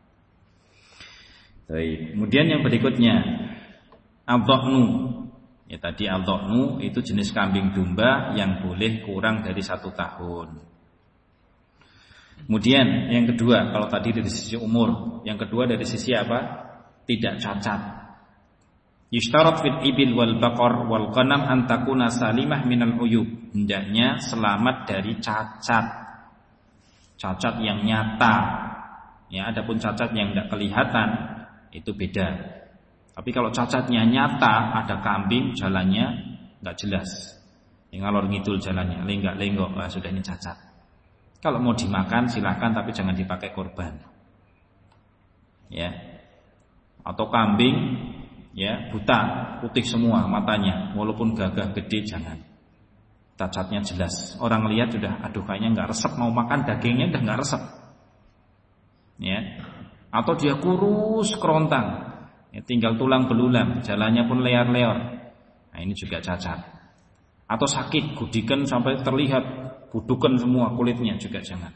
Baik. Kemudian yang berikutnya, al-dha'nu. Ya tadi al-dha'nu itu jenis kambing domba yang boleh kurang dari satu tahun. Kemudian yang kedua, kalau tadi dari sisi umur, yang kedua dari sisi apa? Tidak cacat. Yushtarat fil ibil wal baqar wal ghanam an takuna salimah minal uyub. Hendaknya selamat dari cacat. Cacat yang nyata. Ya, adapun cacat yang tidak kelihatan itu beda. Tapi kalau cacatnya nyata, ada kambing jalannya enggak jelas. Yang ngalor ngidul jalannya, lenggak-lenggok, ah, sudah ini cacat. Kalau mau dimakan silakan, tapi jangan dipakai korban. Ya. Atau kambing ya buta, putih semua matanya, walaupun gagah gede jangan. Cacatnya jelas. Orang lihat sudah aduh kayaknya enggak resep, mau makan dagingnya udah enggak resep. Ya. Atau dia kurus kerontang. Ya, tinggal tulang belulang, jalannya pun lear-leor. Nah, ini juga cacat. Atau sakit, gudikan sampai terlihat budukan semua kulitnya juga jangan.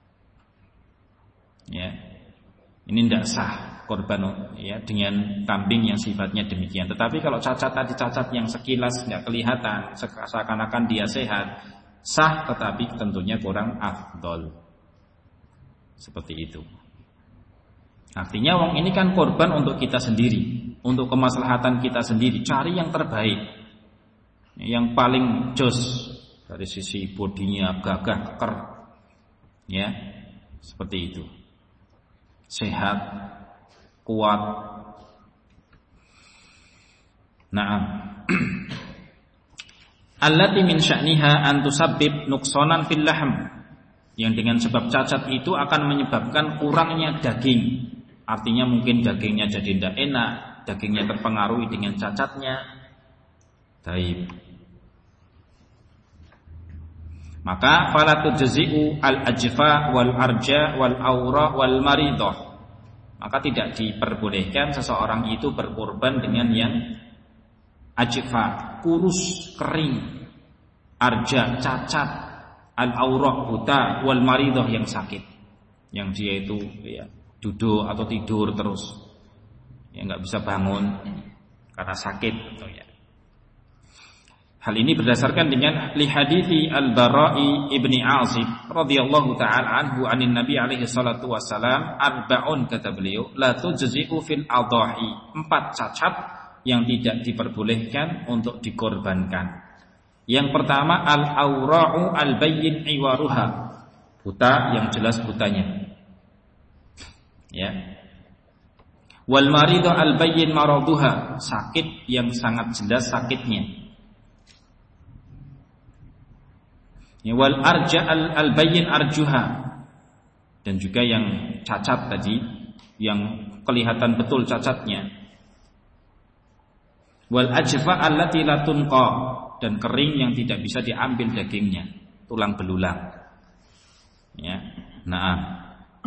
Ya. Ini tidak sah korban ya dengan kambing yang sifatnya demikian. Tetapi kalau cacat tadi cacat yang sekilas tidak kelihatan, seakan-akan dia sehat, sah tetapi tentunya kurang afdol. Seperti itu. Artinya wong ini kan korban untuk kita sendiri, untuk kemaslahatan kita sendiri, cari yang terbaik. Yang paling jos dari sisi bodinya gagah keker, ya seperti itu, sehat, kuat. Nah, allati min sya'niha an tusabbib nuqsanan fil lahm, yang dengan sebab cacat itu akan menyebabkan kurangnya daging. Artinya mungkin dagingnya jadi tidak enak, dagingnya terpengaruhi dengan cacatnya. Taib. Maka fala tujzi'u al-ajfa wal arja wal aura wal maridah. Maka tidak diperbolehkan seseorang itu berkorban dengan yang ajfa, kurus, kering, arja, cacat, al-aura, buta, wal maridah, yang sakit, yang dia itu ya duduk atau tidur terus, ya nggak bisa bangun karena sakit gitu ya. Hal ini berdasarkan dengan li hadithi Al-Bara'i ibni Azib radhiyallahu ta'ala anhu anin Nabi alaihi salatu wassalam, arba'un, kata beliau, la tujzi'u fil adahi, empat cacat yang tidak diperbolehkan untuk dikorbankan. Yang pertama, al-aura'u al-bayyin iwaruha, buta yang jelas butanya, ya. Wal maridu al-bayyin maraduha, sakit yang sangat jelas sakitnya. Ya, wal arja al-bayyin arjuha, dan juga yang cacat tadi, yang kelihatan betul cacatnya. Wal ajfa allati la tunqa, dan kering yang tidak bisa diambil dagingnya, tulang belulang. Ya, nah,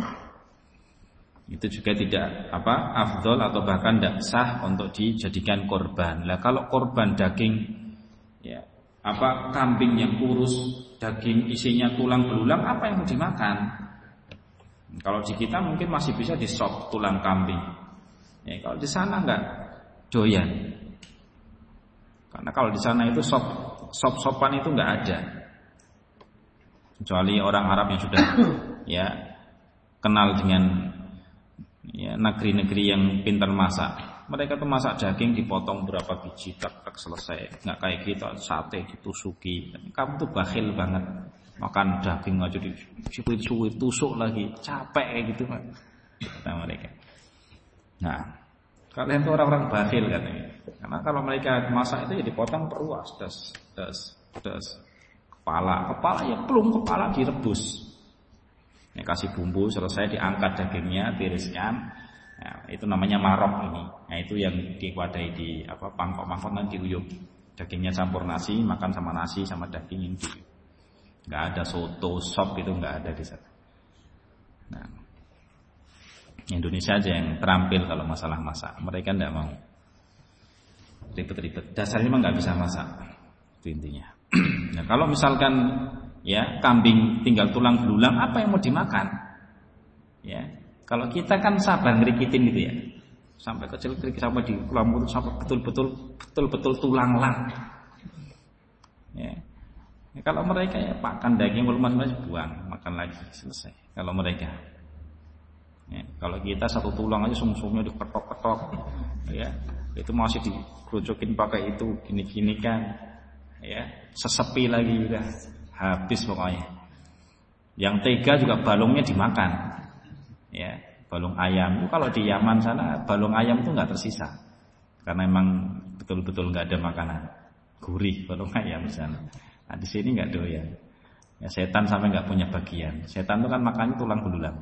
itu juga tidak apa afdol atau bahkan tidak sah untuk dijadikan korban. Lah kalau korban daging, ya, apa kambing yang kurus, daging isinya tulang belulang, apa yang mau dimakan? Kalau di kita mungkin masih bisa di sop tulang kambing. Ya, kalau di sana enggak doyan. Karena kalau di sana itu sop sop-sopan itu enggak ada. Kecuali orang Arab yang sudah ya kenal dengan ya negeri-negeri yang pintar masak. Mereka tuh masak daging dipotong berapa biji, tak tak selesai. Enggak kayak kita sate ditusuki. Kamu tuh bakhil banget. Makan daging aja disuit-suit, tusuk lagi, capek gitu kata mereka. Nah, kalian tuh orang-orang bakhil katanya. Karena kalau mereka masak itu ya dipotong peruas, das, das, das. Kepala, kepala ya pelung kepala direbus. Ya, kasih bumbu, selesai diangkat dagingnya, tiriskan. Nah, itu namanya marok ini. Nah, itu yang diwadai di apa pangkok-pangkok nanti diuyup. Dagingnya campur nasi, makan sama nasi sama daging ini. Enggak ada soto, sop itu enggak ada di sana. Nah, Indonesia aja yang terampil kalau masalah masak. Mereka enggak mau ribet-ribet. Dasarnya memang enggak bisa masak. Itu intinya. Nah, kalau misalkan ya kambing tinggal tulang belulang, apa yang mau dimakan? Ya, kalau kita kan sabar ngerikitin gitu ya, sampai kecil-kecil sampai di tulang mulut sampai betul-betul betul-betul tulang lang. Ya. Ya, kalau mereka ya makan daging lemas-lemas buang, makan lagi selesai. Kalau mereka, ya, kalau kita satu tulang aja sum-sumnya diketok-ketok, ya itu masih dikerucukin pakai itu gini-gini kan, ya sesepi lagi udah habis pokoknya. Yang tega juga balungnya dimakan, ya balung ayam. Itu kalau di Yaman sana balung ayam itu nggak tersisa, karena emang betul-betul nggak ada makanan, gurih balung ayam di sana. Nah di sini nggak doyan. Ya setan sampai nggak punya bagian. Setan itu kan makannya tulang belulang.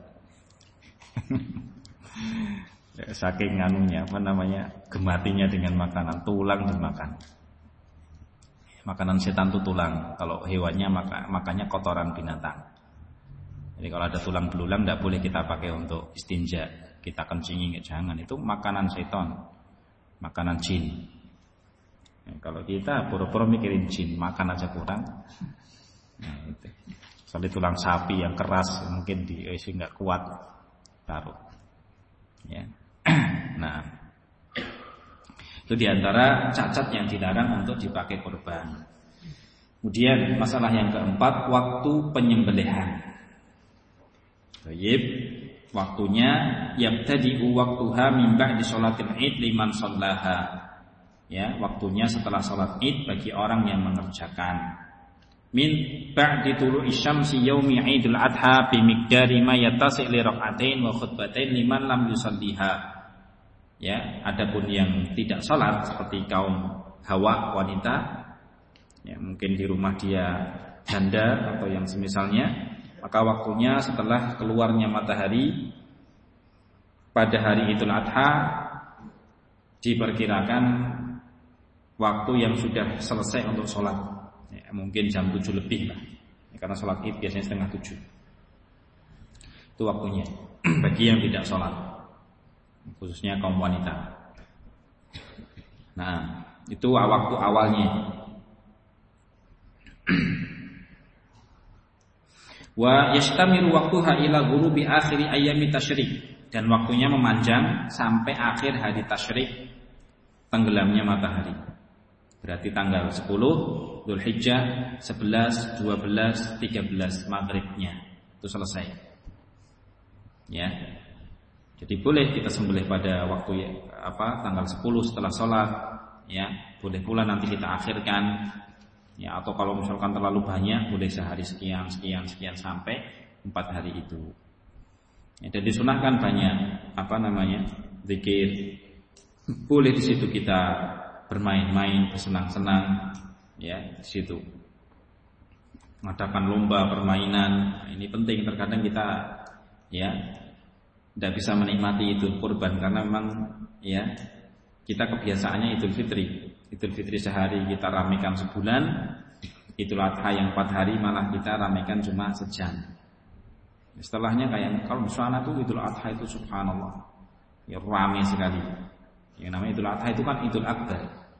Ya, saking anunya apa namanya gematinya dengan makanan tulang dimakan. Makanan setan itu tulang. Kalau hewannya maka, makanya kotoran binatang. Jadi kalau ada tulang belulang tidak boleh kita pakai untuk istinja, kita kencingin, jangan. Itu makanan setan, makanan jin. Ya, kalau kita pura-pura mikirin jin, makan aja kurang. Nah, itu. Soalnya tulang sapi yang keras mungkin di isi nggak kuat, taruh. Ya. Nah, itu diantara cacat yang dilarang untuk dipakai korban. Kemudian masalah yang keempat, waktu penyembelihan. Baik, waktunya yang tadi waktuha min ba'di sholatil id liman shallaha. Ya, waktunya setelah salat id bagi orang yang mengerjakan. Min ba'di tulu'i syamsi yaumi idul adha bi miqdari ma yattasi' li rak'atain wa khutbatain liman lam yusalliha. Ya, adapun yang tidak salat seperti kaum hawa wanita, Ya, mungkin di rumah dia janda atau yang semisalnya, maka waktunya setelah keluarnya matahari pada hari Idul Adha diperkirakan waktu yang sudah selesai untuk sholat. Ya, mungkin jam tujuh lebih lah. Ya, karena sholat Id biasanya setengah tujuh. Itu waktunya bagi yang tidak sholat, khususnya kaum wanita. Nah, itu waktu awalnya. Wa yastamiru waqtuha ila ghurubi akhiri ayyami tasyrik, dan waktunya memanjang sampai akhir hari tasyrik, tenggelamnya matahari. Berarti tanggal sepuluh Dzulhijjah, sebelas, dua belas, tiga belas maghribnya itu selesai. Ya. Jadi boleh kita sembelih pada waktu apa tanggal sepuluh setelah sholat, ya. Boleh pula nanti kita akhirkan. Ya, atau kalau misalkan terlalu banyak, boleh sehari sekian, sekian, sekian sampai empat hari itu. Ya, dan disunahkan banyak apa namanya zikir. Boleh di situ kita bermain-main, bersenang-senang, ya di situ. Mengadakan lomba permainan, nah, ini penting. Terkadang kita ya tidak bisa menikmati Idul Kurban karena memang ya kita kebiasaannya Idul Fitri. Idul Fitri sehari kita ramekan sebulan, Idul Adha yang empat hari malah kita ramekan cuma sejam. Setelahnya kayak kalau di sana tuh Idul Adha itu subhanallah, ya ramai sekali. Yang namanya Idul Adha itu kan Idul Akbar,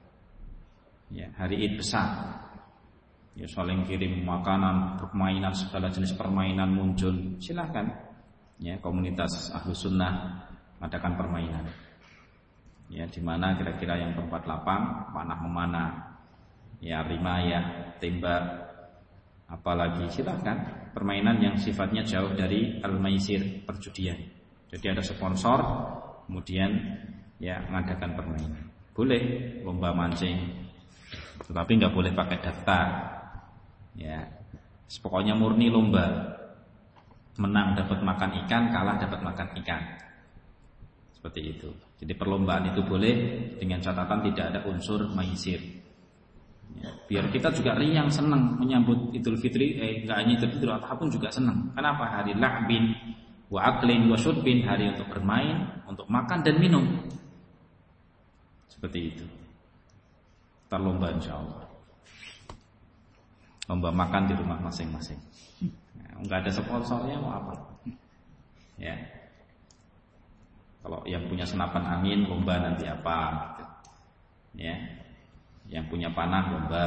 ya hari Id besar. Ya saling kirim makanan, permainan, segala jenis permainan muncul. Silahkan, ya komunitas Ahlus Sunnah mengadakan permainan. Ya, di mana kira-kira yang tempat lapang, panah memanah, ya rimayah, tembak, apalagi silahkan permainan yang sifatnya jauh dari al-maisir, perjudian. Jadi ada sponsor, kemudian ya mengadakan permainan. Boleh lomba mancing, tetapi nggak boleh pakai daftar. Ya, pokoknya murni lomba, menang dapat makan ikan, kalah dapat makan ikan. Seperti itu. Jadi perlombaan itu boleh dengan catatan tidak ada unsur maisir. Ya, biar kita juga riang senang menyambut Idul Fitri, eh enggak hanya Idul Fitri, apapun juga senang. Kenapa? Hari la'bin wa aklin wa syurbin, hari untuk bermain, untuk makan dan minum. Seperti itu. Terlomba insyaallah. Lomba makan di rumah masing-masing. Ya, enggak ada sponsornya mau apa? Ya. Kalau yang punya senapan angin lomba nanti apa gitu. Ya. Yang punya panah lomba.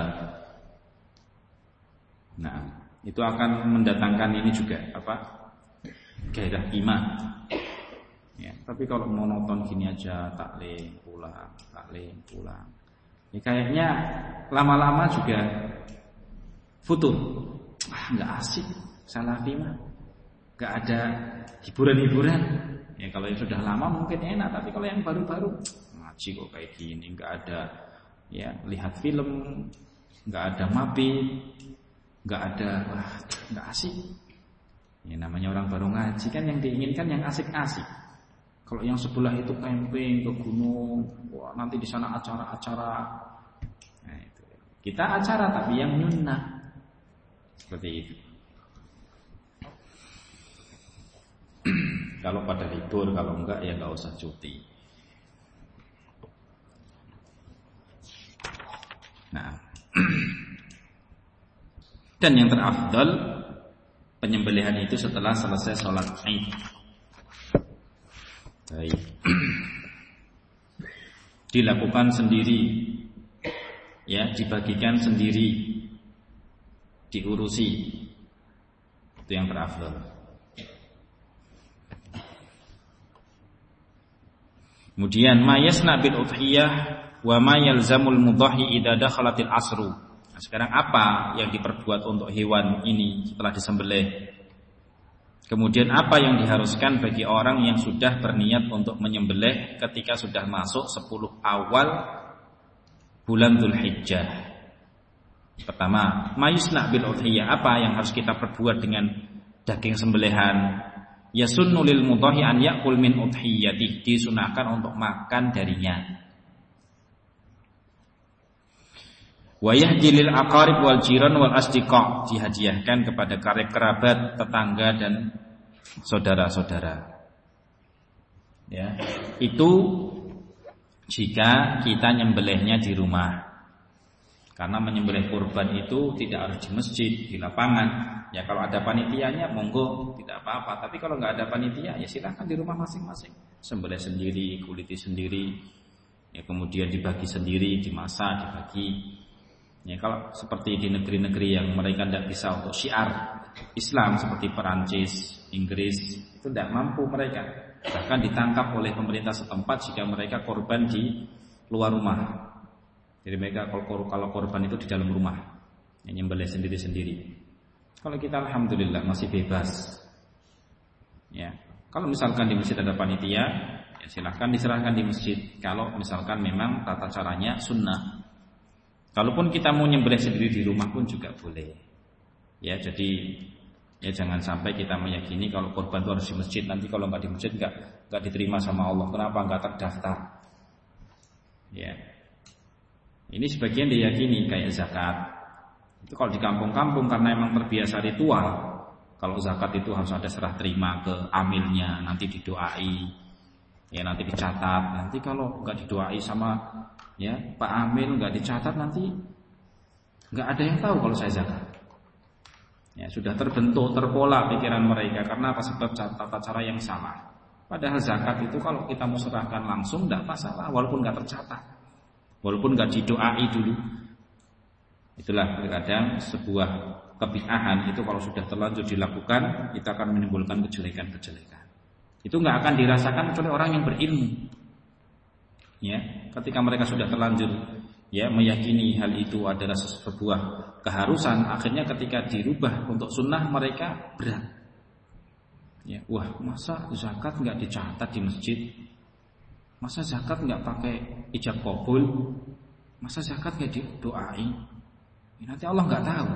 Nah, itu akan mendatangkan ini juga apa? Gairah iman. Ya, tapi kalau monoton gini aja taklim pulang, taklim pulang. Ini kayaknya lama-lama juga futur. Ah, enggak asik salafi mah. Enggak ada hiburan-hiburan. Ya kalau yang sudah lama mungkin enak, tapi kalau yang baru-baru ngaji kok kayak gini, nggak ada ya lihat film, nggak ada mapi, nggak ada, wah nggak asik. Ya namanya orang baru ngaji kan yang diinginkan yang asik-asik. Kalau yang sebelah itu camping ke gunung, wah nanti di sana acara-acara. Nah itu kita acara tapi yang nyunnah seperti itu. Kalau pada libur, kalau enggak ya enggak usah cuti. Nah, dan yang terafdal penyembelihan itu setelah selesai sholat Id. Baik. Dilakukan sendiri, ya dibagikan sendiri, diurusi, itu yang terafdal. Kemudian mayasna bil udhiyah wa ma yalzamul mudhahi idza dakhalatil asru. Nah, sekarang apa yang diperbuat untuk hewan ini setelah disembelih? Kemudian apa yang diharuskan bagi orang yang sudah berniat untuk menyembelih ketika sudah masuk sepuluh awal bulan Dzulhijjah? Pertama, mayasna bil udhiyah, apa yang harus kita perbuat dengan daging sembelihan? Yasunnu lil mudhahi an ya'kul min udhiyatihi, disunahkan untuk makan darinya. Wa yahdilil aqarib wal jiran wal asdiqa, dihadiahkan kepada karib kerabat, tetangga dan saudara-saudara. Ya, itu jika kita nyembelihnya di rumah. Karena menyembelih kurban itu tidak harus di masjid, di lapangan. Ya kalau ada panitianya monggo, tidak apa-apa. Tapi kalau nggak ada panitia, ya silakan di rumah masing-masing. Sembelih sendiri, kuliti sendiri, ya kemudian dibagi sendiri, dimasak, dibagi. Ya kalau seperti di negeri-negeri yang mereka tidak bisa untuk syiar Islam seperti Perancis, Inggris, itu tidak mampu mereka. Bahkan ditangkap oleh pemerintah setempat jika mereka korban di luar rumah. Jadi mereka kalau korban itu di dalam rumah, yang nyembelih sendiri-sendiri. Kalau kita alhamdulillah masih bebas. Ya, kalau misalkan di masjid ada panitia, ya silahkan diserahkan di masjid. Kalau misalkan memang tata caranya sunnah. Kalaupun kita mau nyembelih sendiri di rumah pun juga boleh. Ya, jadi ya jangan sampai kita meyakini kalau korban itu harus di masjid. Nanti kalau nggak di masjid nggak nggak diterima sama Allah. Kenapa nggak terdaftar? Ya, ini sebagian diyakini kayak zakat. Itu kalau di kampung-kampung karena emang terbiasa ritual. Kalau zakat itu harus ada serah terima ke amilnya, nanti didoai, ya nanti dicatat. Nanti kalau nggak didoai sama ya Pak Amil, nggak dicatat, nanti nggak ada yang tahu kalau saya zakat. Ya sudah terbentuk, terpola pikiran mereka karena apa? Sebab tata cara yang salah. Padahal zakat itu kalau kita mau serahkan langsung tidak masalah, walaupun nggak tercatat, walaupun nggak didoai dulu. Itulah terkadang sebuah kebid'ahan itu kalau sudah terlanjur dilakukan, itu akan menimbulkan kejelekan-kejelekan. Itu nggak akan dirasakan oleh orang yang berilmu. Ya, ketika mereka sudah terlanjur ya meyakini hal itu adalah sebuah keharusan, akhirnya ketika dirubah untuk sunnah mereka berat. Ya, wah masa zakat nggak dicatat di masjid? Masa zakat nggak pakai ijab qabul? Masa zakat nggak didoai? Ya, nanti Allah nggak tahu.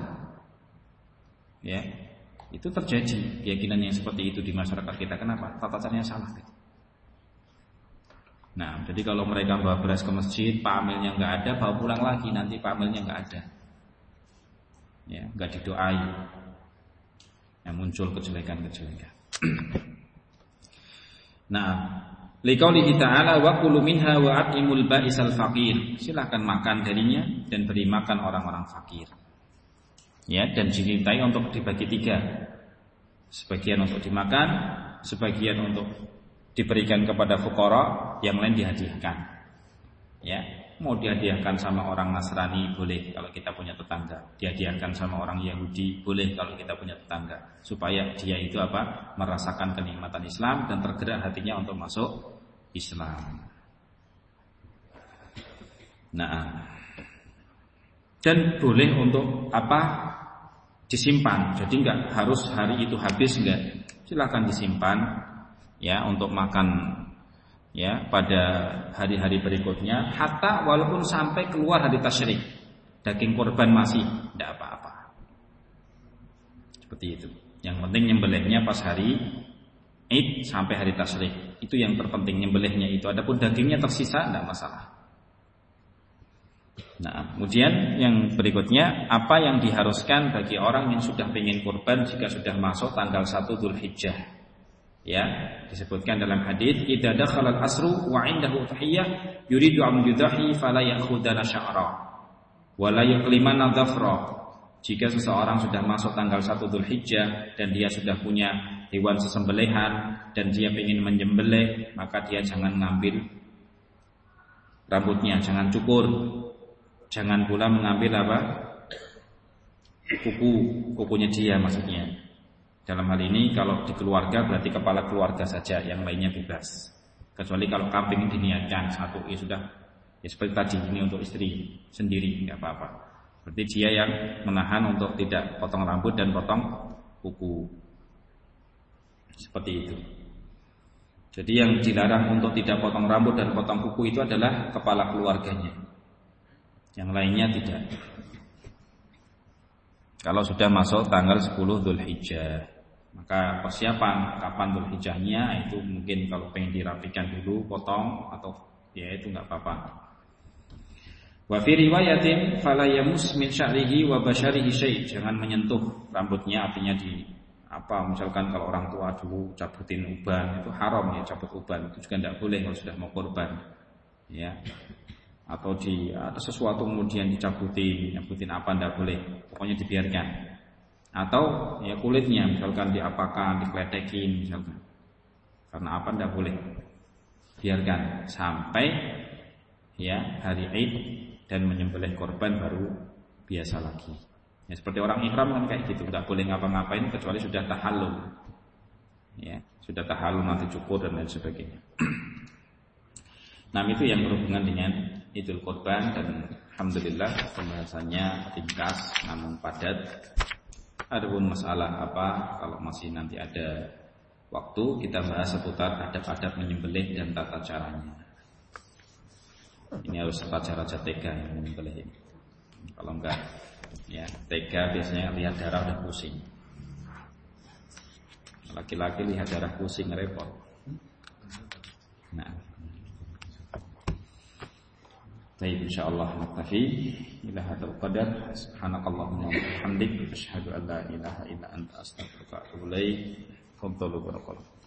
Ya, itu terjadi keyakinan yang seperti itu di masyarakat kita. Kenapa? Tata caranya salah. Nah, jadi kalau mereka bawa beras ke masjid, Pak Amilnya nggak ada, bawa pulang lagi, nanti Pak Amilnya nggak ada. Ya, nggak didoai. Yang muncul kejelekan-kejelekan. Nah, liqaulihi ta'ala wa kulu minha wa at'imul ba'isal faqir. Silakan makan darinya dan beri makan orang-orang fakir. Ya, dan dimintai untuk dibagi tiga. Sebagian untuk dimakan, sebagian untuk diberikan kepada fuqara, yang lain dihadiahkan. Ya, mau dihadiahkan sama orang Nasrani boleh kalau kita punya tetangga, dihadiahkan sama orang Yahudi boleh kalau kita punya tetangga, supaya dia itu apa? Merasakan kenikmatan Islam dan tergerak hatinya untuk masuk Islam. Nah, dan boleh untuk apa? Disimpan. Jadi enggak harus hari itu habis, enggak. Silakan disimpan ya untuk makan ya pada hari-hari berikutnya, hatta walaupun sampai keluar hari tasyrik, daging kurban masih tidak apa-apa. Seperti itu. Yang penting nyembelihnya pas hari Id sampai hari tasyrik. Itu yang terpenting, nyembelihnya itu. Adapun dagingnya tersisa tidak masalah. Nah, kemudian yang berikutnya, apa yang diharuskan bagi orang yang sudah ingin kurban jika sudah masuk tanggal satu Dzulhijjah? Ya, disebutkan dalam hadis, idza dakhala al-asru wa 'indahu tahiyyah yuridu an yudahi fala ya'khudana sya'ra wa la yuqlimana dhafra. Jika seseorang sudah masuk tanggal satu Dzulhijjah dan dia sudah punya hewan sesembelihan dan dia ingin menyembelih, maka dia jangan ngambil rambutnya, jangan cukur. Jangan pula mengambil apa? Kuku, kukunya dia maksudnya. Dalam hal ini kalau di keluarga berarti kepala keluarga saja, yang lainnya bebas. Kecuali kalau kambing diniatkan satu, ya sudah. Ya seperti tadi, ini untuk istri sendiri, nggak apa-apa. Berarti dia yang menahan untuk tidak potong rambut dan potong kuku. Seperti itu. Jadi yang dilarang untuk tidak potong rambut dan potong kuku itu adalah kepala keluarganya. Yang lainnya tidak. Kalau sudah masuk tanggal sepuluh Dzulhijjah, maka persiapan kapan Dzulhijjahnya itu mungkin kalau pengen dirapikan dulu, potong atau ya itu nggak apa-apa. Wa fi riwayatin fala yamus min sya'rihi wa basyarihi syai'. Jangan menyentuh rambutnya, artinya di apa misalkan kalau orang tua dulu cabutin uban itu haram ya, cabut uban itu juga tidak boleh kalau sudah mau kurban ya. Atau di atau sesuatu kemudian dicabutin, nyabutin apa tidak boleh, pokoknya dibiarkan. Atau ya kulitnya misalkan diapakan, dikletekin misalkan. Karena apa tidak boleh. Biarkan sampai ya hari Id dan menyembelih korban baru biasa lagi. Ya, seperti orang ihram kan kayak gitu, nggak boleh ngapa-ngapain kecuali sudah tahallul. Ya, sudah tahallul nanti cukur dan lain sebagainya. Nah, itu yang berhubungan dengan Idul Kurban dan alhamdulillah pembahasannya ringkas namun padat. Adapun masalah apa kalau masih nanti ada waktu kita bahas seputar adab-adab menyembelih dan tata caranya. Ini harus tata cara tega yang menyembelih ini. Kalau enggak ya tega biasanya lihat darah udah pusing. Laki-laki lihat darah pusing repot. Nah, baik insyaallah naktafi ila hadzal qadar. Subhanakallahumma wa bihamdik asyhadu an la ilaha illa anta astaghfiruka wa atubu ilaik. Qul barakallahu